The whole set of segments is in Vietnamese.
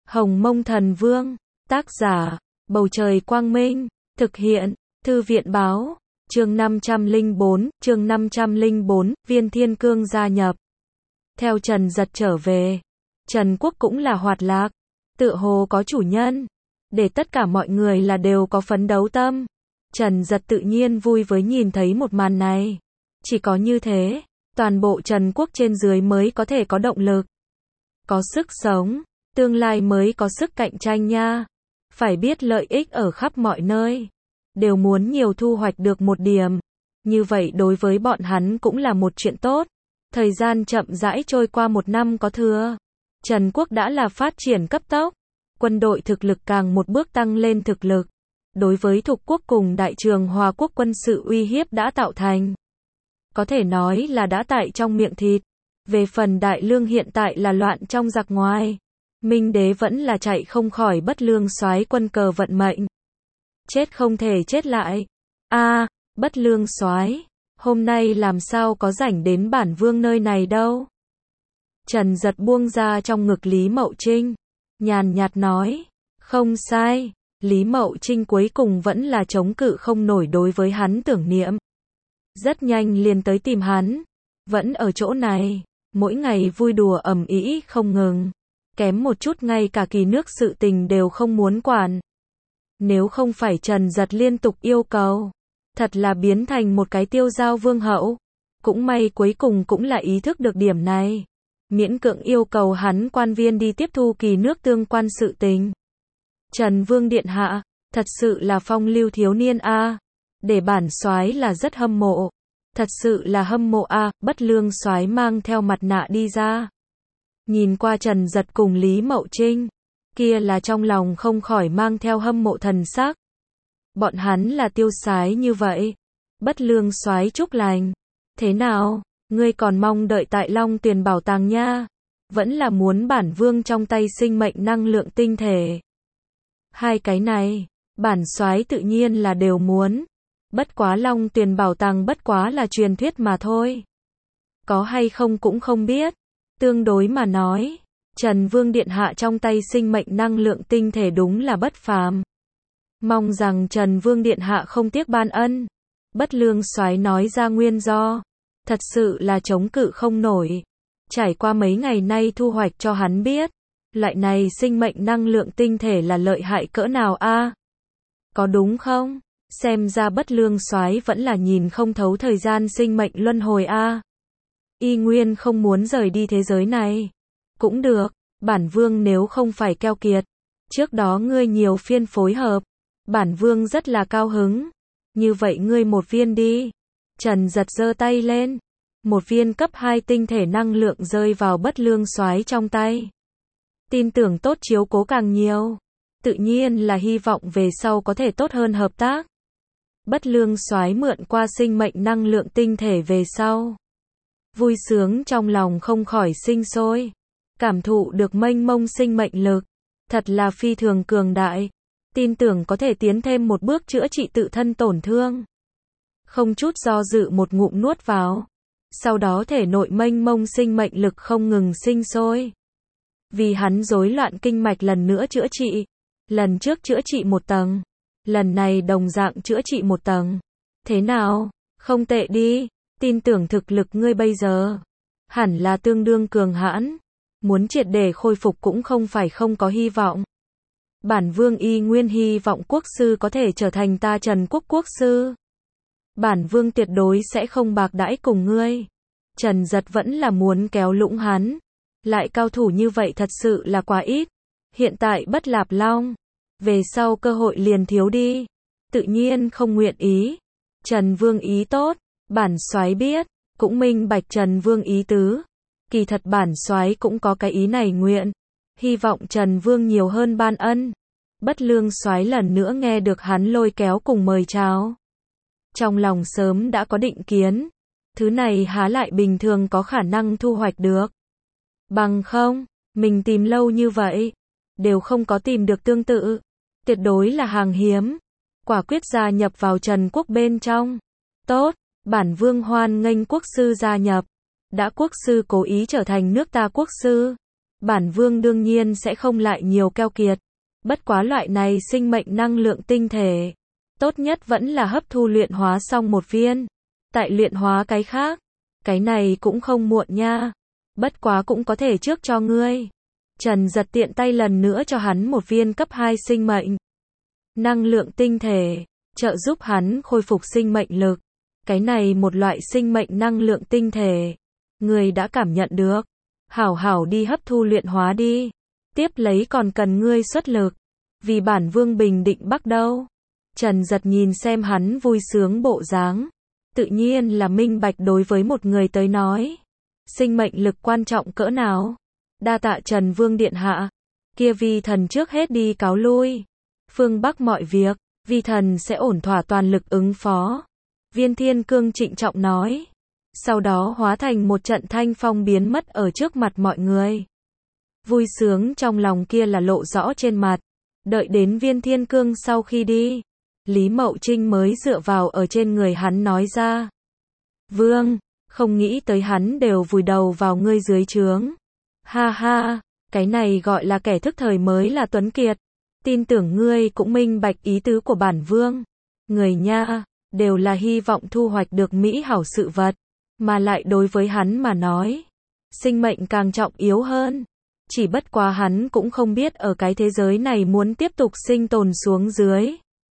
Hồng Mông Thần Vương, tác giả, Bầu Trời Quang Minh, thực hiện, Thư viện Báo, chương 504, Viên Thiên Cương gia nhập. Theo Trần Dật trở về, Trần Quốc cũng là hoạt lạc, tựa hồ có chủ nhân, để tất cả mọi người là đều có phấn đấu tâm. Trần Dật tự nhiên vui với nhìn thấy một màn này. Chỉ có như thế, toàn bộ Trần Quốc trên dưới mới có thể có động lực, có sức sống, tương lai mới có sức cạnh tranh nha. Phải biết lợi ích ở khắp mọi nơi, đều muốn nhiều thu hoạch được một điểm. Như vậy đối với bọn hắn cũng là một chuyện tốt. Thời gian chậm rãi trôi qua, một năm có thừa. Trần Quốc đã là phát triển cấp tốc, quân đội thực lực càng một bước tăng lên thực lực. Đối với Thục Quốc cùng Đại Trường Hòa Quốc quân sự uy hiếp đã tạo thành. Có thể nói là đã tại trong miệng thịt. Về phần Đại Lương hiện tại là loạn trong giặc ngoài. Minh Đế vẫn là chạy không khỏi Bất Lương soái quân cờ vận mệnh. Chết không thể chết lại. Bất Lương soái, hôm nay làm sao có rảnh đến bản vương nơi này đâu. Trần Dật buông ra trong ngực Lý Mậu Trinh, nhàn nhạt nói, không sai. Lý Mậu Trinh cuối cùng vẫn là chống cự không nổi đối với hắn tưởng niệm. Rất nhanh liền tới tìm hắn, vẫn ở chỗ này, mỗi ngày vui đùa ầm ĩ không ngừng. Kém một chút ngay cả kỳ nước sự tình đều không muốn quản. Nếu không phải Trần Dật liên tục yêu cầu, thật là biến thành một cái tiêu giao vương hậu. Cũng may cuối cùng cũng là ý thức được điểm này, miễn cưỡng yêu cầu hắn quan viên đi tiếp thu kỳ nước tương quan sự tình. Trần Vương điện hạ, thật sự là phong lưu thiếu niên a, để bản soái là rất hâm mộ. Thật sự là hâm mộ a. Bất Lương soái mang theo mặt nạ đi ra. Nhìn qua Trần Dật cùng Lý Mậu Trinh, kia là trong lòng không khỏi mang theo hâm mộ thần sắc. Bọn hắn là tiêu sái như vậy. Bất Lương soái chúc lành. Thế nào, ngươi còn mong đợi tại Long Tuyền bảo tàng nha? Vẫn là muốn bản vương trong tay sinh mệnh năng lượng tinh thể? Hai cái này, bản soái tự nhiên là đều muốn. Bất quá Long Tuyền bảo tàng bất quá là truyền thuyết mà thôi. Có hay không cũng không biết. Tương đối mà nói, Trần Vương điện hạ trong tay sinh mệnh năng lượng tinh thể đúng là bất phàm. Mong rằng Trần Vương điện hạ không tiếc ban ân. Bất Lương soái nói ra nguyên do, thật sự là chống cự không nổi. Trải qua mấy ngày nay thu hoạch cho hắn biết, loại này sinh mệnh năng lượng tinh thể là lợi hại cỡ nào a? Có đúng không? Xem ra Bất Lương soái vẫn là nhìn không thấu thời gian sinh mệnh luân hồi a. Y nguyên không muốn rời đi thế giới này. Cũng được, bản vương nếu không phải keo kiệt, trước đó ngươi nhiều phiên phối hợp, bản vương rất là cao hứng. Như vậy ngươi một viên đi. Trần Dật giơ tay lên, một viên cấp 2 tinh thể năng lượng rơi vào Bất Lương soái trong tay. Tin tưởng tốt chiếu cố càng nhiều, tự nhiên là hy vọng về sau có thể tốt hơn hợp tác. Bất Lương soái mượn qua sinh mệnh năng lượng tinh thể về sau, vui sướng trong lòng không khỏi sinh sôi, cảm thụ được mênh mông sinh mệnh lực, thật là phi thường cường đại, tin tưởng có thể tiến thêm một bước chữa trị tự thân tổn thương. Không chút do dự một ngụm nuốt vào, sau đó thể nội mênh mông sinh mệnh lực không ngừng sinh sôi. Vì hắn rối loạn kinh mạch lần nữa chữa trị, lần trước chữa trị một tầng, lần này đồng dạng chữa trị một tầng. Thế nào, không tệ đi. Tin tưởng thực lực ngươi bây giờ hẳn là tương đương cường hãn, muốn triệt để khôi phục cũng không phải không có hy vọng. Bản vương y nguyên hy vọng quốc sư có thể trở thành ta Trần Quốc quốc sư. Bản vương tuyệt đối sẽ không bạc đãi cùng ngươi. Trần Dật vẫn là muốn kéo lũng hắn, lại cao thủ như vậy thật sự là quá ít. Hiện tại Bất Lạp Long, về sau cơ hội liền thiếu đi, tự nhiên không nguyện ý. Trần Vương ý tốt, bản soái biết, cũng minh bạch Trần Vương ý tứ. Kỳ thật bản soái cũng có cái ý này nguyện, hy vọng Trần Vương nhiều hơn ban ân. Bất Lương soái lần nữa nghe được hắn lôi kéo cùng mời chào, trong lòng sớm đã có định kiến, thứ này há lại bình thường có khả năng thu hoạch được. Bằng không, mình tìm lâu như vậy, đều không có tìm được tương tự, tuyệt đối là hàng hiếm. Quả quyết gia nhập vào Trần Quốc bên trong. Tốt, bản vương hoan nghênh quốc sư gia nhập. Đã quốc sư cố ý trở thành nước ta quốc sư, Bản vương đương nhiên sẽ không lại nhiều keo kiệt. Bất quá loại này sinh mệnh năng lượng tinh thể, tốt nhất vẫn là hấp thu luyện hóa xong một viên. Tại luyện hóa cái khác, cái này cũng không muộn nha. Bất quá cũng có thể trước cho ngươi. Trần Giật tiện tay lần nữa cho hắn một viên cấp 2 sinh mệnh năng lượng tinh thể, trợ giúp hắn khôi phục sinh mệnh lực. Cái này một loại sinh mệnh năng lượng tinh thể, ngươi đã cảm nhận được. Hảo hảo đi hấp thu luyện hóa đi. Tiếp lấy còn cần ngươi xuất lực. Vì bản vương bình định Bắc đâu. Trần Giật nhìn xem hắn vui sướng bộ dáng. Tự nhiên là minh bạch đối với một người tới nói. Sinh mệnh lực quan trọng cỡ nào. Đa tạ Trần Vương Điện Hạ. Kia vi thần trước hết đi cáo lui. Phương Bắc mọi việc, vi thần sẽ ổn thỏa toàn lực ứng phó. Viên Thiên Cương trịnh trọng nói. Sau đó hóa thành một trận thanh phong biến mất ở trước mặt mọi người. Vui sướng trong lòng kia là lộ rõ trên mặt. Đợi đến Viên Thiên Cương sau khi đi, Lý Mậu Trinh mới dựa vào ở trên người hắn nói ra. Vương, không nghĩ tới hắn đều vùi đầu vào ngươi dưới trướng. Ha ha, cái này gọi là kẻ thức thời mới là tuấn kiệt. Tin tưởng ngươi cũng minh bạch ý tứ của bản vương. Người nha, đều là hy vọng thu hoạch được mỹ hảo sự vật. Mà lại đối với hắn mà nói, sinh mệnh càng trọng yếu hơn. Chỉ bất quá hắn cũng không biết ở cái thế giới này muốn tiếp tục sinh tồn xuống dưới.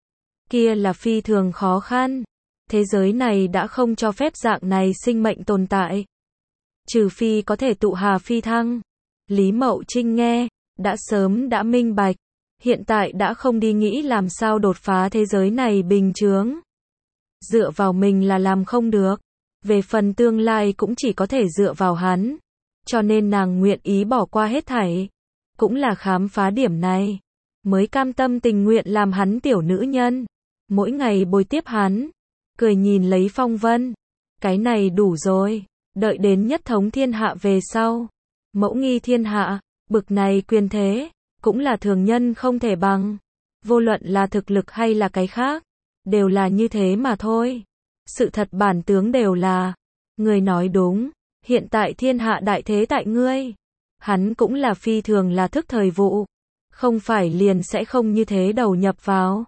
Kia là phi thường khó khăn. Thế giới này đã không cho phép dạng này sinh mệnh tồn tại. Trừ phi có thể tụ hà phi thăng. Lý Mậu Trinh nghe, đã sớm đã minh bạch. Hiện tại đã không đi nghĩ làm sao đột phá thế giới này bình chướng. Dựa vào mình là làm không được. Về phần tương lai cũng chỉ có thể dựa vào hắn. Cho nên nàng nguyện ý bỏ qua hết thảy. Cũng là khám phá điểm này. Mới cam tâm tình nguyện làm hắn tiểu nữ nhân. Mỗi ngày bồi tiếp hắn. Cười nhìn lấy phong vân. Cái này đủ rồi. Đợi đến nhất thống thiên hạ về sau. Mẫu nghi thiên hạ. Bực này quyền thế. Cũng là thường nhân không thể bằng. Vô luận là thực lực hay là cái khác. Đều là như thế mà thôi. Sự thật bản tướng đều là. Người nói đúng. Hiện tại thiên hạ đại thế tại ngươi. Hắn cũng là phi thường là thức thời vụ. Không phải liền sẽ không như thế đầu nhập vào.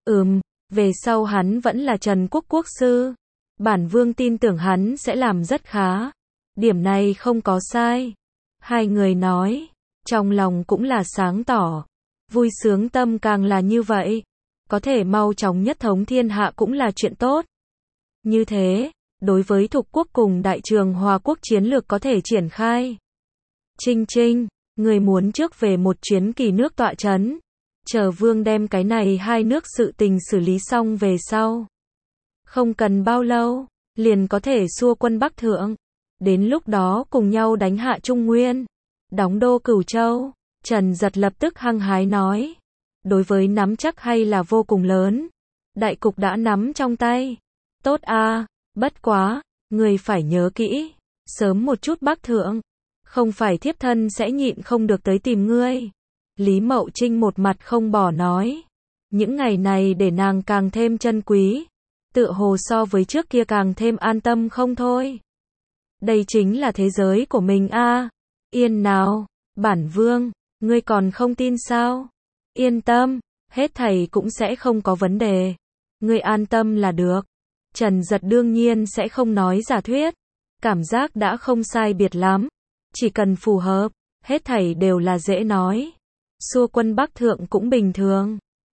Về sau hắn vẫn là Trần Quốc quốc sư. Bản vương tin tưởng hắn sẽ làm rất khá. Điểm này không có sai. Hai người nói. Trong lòng cũng là sáng tỏ. Vui sướng tâm càng là như vậy. Có thể mau chóng nhất thống thiên hạ cũng là chuyện tốt. Như thế, đối với Thục quốc cùng Đại Trường Hòa quốc chiến lược có thể triển khai. Trinh Trinh, người muốn trước về một chuyến kỳ nước tọa trấn. Chờ vương đem cái này hai nước sự tình xử lý xong về sau. Không cần bao lâu, liền có thể xua quân Bắc Thượng. Đến lúc đó cùng nhau đánh hạ Trung Nguyên. Đóng đô Cửu Châu. Trần Giật lập tức hăng hái nói. Đối với nắm chắc hay là vô cùng lớn. Đại cục đã nắm trong tay. Tốt a, bất quá, người phải nhớ kỹ. Sớm một chút Bắc Thượng. Không phải thiếp thân sẽ nhịn không được tới tìm ngươi. Lý Mậu Trinh một mặt không bỏ nói. Những ngày này để nàng càng thêm trân quý. Tựa hồ so với trước kia càng thêm an tâm không thôi. Đây chính là thế giới của mình a. Yên nào, bản vương, ngươi còn không tin sao? Yên tâm, hết thảy cũng sẽ không có vấn đề. Ngươi an tâm là được. Trần Giật đương nhiên sẽ không nói giả thuyết. Cảm giác đã không sai biệt lắm. Chỉ cần phù hợp, hết thảy đều là dễ nói. Xua quân Bắc Thượng cũng bình thường.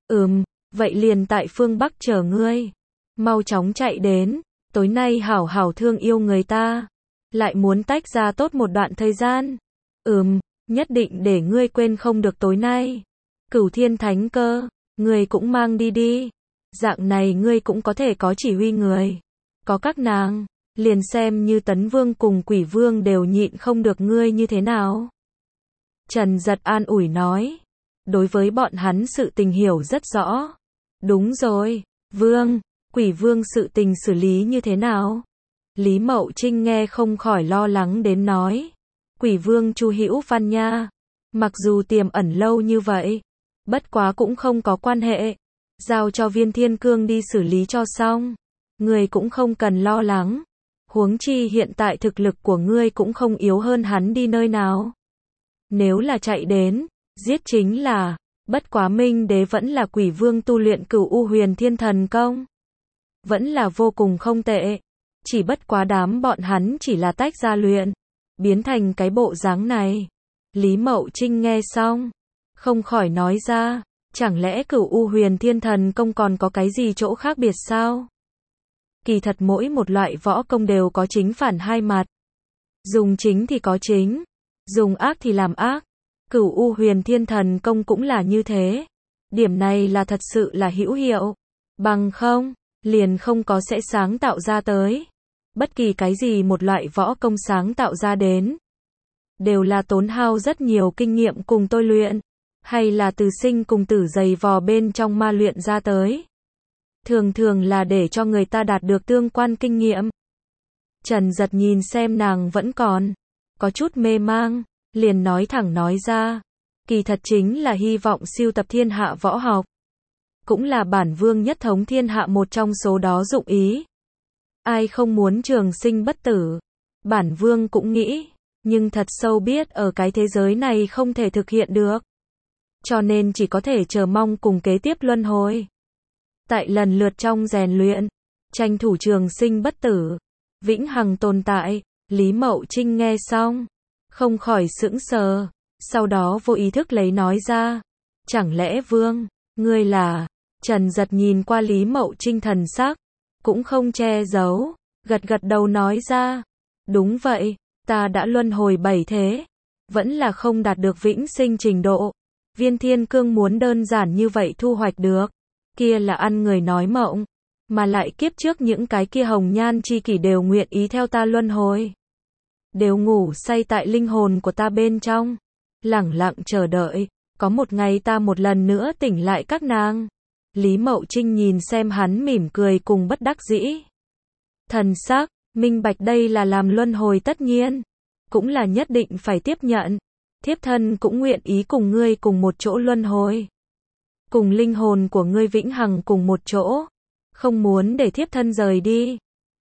Vậy liền tại phương Bắc chờ ngươi. Mau chóng chạy đến, tối nay hảo hảo thương yêu người ta. Lại muốn tách ra tốt một đoạn thời gian. Nhất định để ngươi quên không được tối nay. Cửu Thiên Thánh Cơ, ngươi cũng mang đi đi. Dạng này ngươi cũng có thể có chỉ huy người. Có các nàng, liền xem như Tấn Vương cùng Quỷ Vương đều nhịn không được ngươi như thế nào. Trần Giật an ủi nói. Đối với bọn hắn sự tình hiểu rất rõ. Đúng rồi, Vương, Quỷ Vương sự tình xử lý như thế nào? Lý Mậu Trinh nghe không khỏi lo lắng đến nói. Quỷ Vương Chu Hữu Văn nha. Mặc dù tiềm ẩn lâu như vậy, bất quá cũng không có quan hệ. Giao cho Viên Thiên Cương đi xử lý cho xong. Người cũng không cần lo lắng. Huống chi hiện tại thực lực của ngươi cũng không yếu hơn hắn đi nơi nào. Nếu là chạy đến, giết chính là, bất quá Minh Đế vẫn là quỷ vương tu luyện Cửu U Huyền Thiên Thần Công. Vẫn là vô cùng không tệ. Chỉ bất quá đám bọn hắn chỉ là tách ra luyện, biến thành cái bộ dáng này. Lý Mậu Trinh nghe xong, không khỏi nói ra, chẳng lẽ Cửu U Huyền Thiên Thần Công còn có cái gì chỗ khác biệt sao? Kỳ thật mỗi một loại võ công đều có chính phản hai mặt. Dùng chính thì có chính, dùng ác thì làm ác. Cửu U Huyền Thiên Thần Công cũng là như thế. Điểm này là thật sự là hữu hiệu. Bằng không, liền không có sẽ sáng tạo ra tới. Bất kỳ cái gì một loại võ công sáng tạo ra đến, đều là tốn hao rất nhiều kinh nghiệm cùng tôi luyện, hay là từ sinh cùng tử dày vò bên trong ma luyện ra tới. Thường thường là để cho người ta đạt được tương quan kinh nghiệm. Trần Giật nhìn xem nàng vẫn còn có chút mê mang, liền nói thẳng nói ra, kỳ thật chính là hy vọng siêu tập thiên hạ võ học. Cũng là bản vương nhất thống thiên hạ một trong số đó dụng ý. Ai không muốn trường sinh bất tử, bản vương cũng nghĩ, nhưng thật sâu biết ở cái thế giới này không thể thực hiện được. Cho nên chỉ có thể chờ mong cùng kế tiếp luân hồi. Tại lần lượt trong rèn luyện, tranh thủ trường sinh bất tử, vĩnh hằng tồn tại. Lý Mậu Trinh nghe xong, không khỏi sững sờ, sau đó vô ý thức lấy nói ra, chẳng lẽ vương, ngươi là... Trần Giật nhìn qua Lý Mậu Trinh thần sắc, cũng không che giấu, gật gật đầu nói ra, đúng vậy, ta đã luân hồi 7 thế, vẫn là không đạt được vĩnh sinh trình độ. Viên thiên cương muốn đơn giản như vậy thu hoạch được, kia là ăn người nói mộng, mà lại kiếp trước những cái kia hồng nhan chi kỷ đều nguyện ý theo ta luân hồi. Đều ngủ say tại linh hồn của ta bên trong, lẳng lặng chờ đợi, có một ngày ta một lần nữa tỉnh lại các nàng. Lý Mậu Trinh nhìn xem hắn mỉm cười cùng bất đắc dĩ. Thần sắc, minh bạch đây là làm luân hồi tất nhiên, cũng là nhất định phải tiếp nhận. Thiếp thân cũng nguyện ý cùng ngươi cùng một chỗ luân hồi. Cùng linh hồn của ngươi vĩnh hằng cùng một chỗ. Không muốn để thiếp thân rời đi.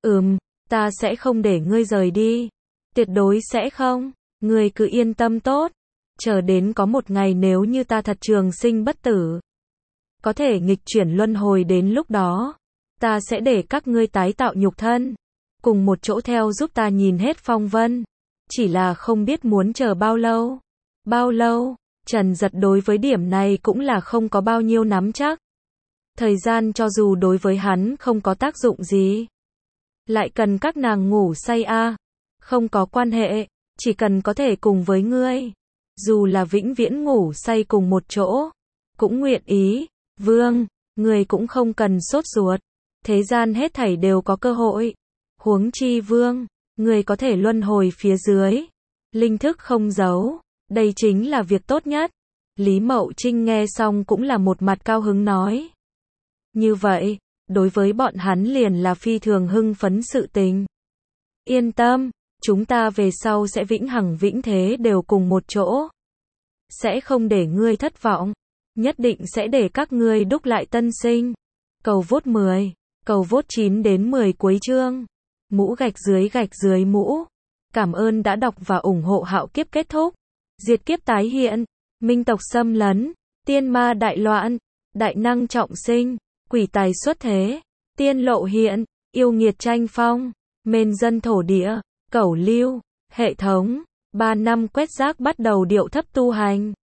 Ta sẽ không để ngươi rời đi. Tuyệt đối sẽ không. Ngươi cứ yên tâm tốt. Chờ đến có một ngày nếu như ta thật trường sinh bất tử, có thể nghịch chuyển luân hồi, đến lúc đó, ta sẽ để các ngươi tái tạo nhục thân, cùng một chỗ theo giúp ta nhìn hết phong vân. Chỉ là không biết muốn chờ bao lâu. Bao lâu? Trần Giật đối với điểm này cũng là không có bao nhiêu nắm chắc. Thời gian cho dù đối với hắn không có tác dụng gì, lại cần các nàng ngủ say không có quan hệ, chỉ cần có thể cùng với ngươi, dù là vĩnh viễn ngủ say cùng một chỗ, cũng nguyện ý. Vương, người cũng không cần sốt ruột, thế gian hết thảy đều có cơ hội. Huống chi vương, người có thể luân hồi phía dưới, linh thức không giấu, đây chính là việc tốt nhất. Lý Mậu Trinh nghe xong cũng là một mặt cao hứng nói. Như vậy, đối với bọn hắn liền là phi thường hưng phấn sự tình. Yên tâm, chúng ta về sau sẽ vĩnh hằng vĩnh thế đều cùng một chỗ. Sẽ không để ngươi thất vọng. Nhất định sẽ để các ngươi đúc lại tân sinh. Cầu vote 10, cầu vote 9 đến 10 cuối chương. Mũ gạch dưới mũ. Cảm ơn đã đọc và ủng hộ. Hạo kiếp kết thúc, diệt kiếp tái hiện, minh tộc xâm lấn, tiên ma đại loạn, đại năng trọng sinh, quỷ tài xuất thế, tiên lộ hiện, yêu nghiệt tranh phong, mên dân thổ địa, cẩu lưu, hệ thống, 3 năm quét rác bắt đầu điệu thấp tu hành.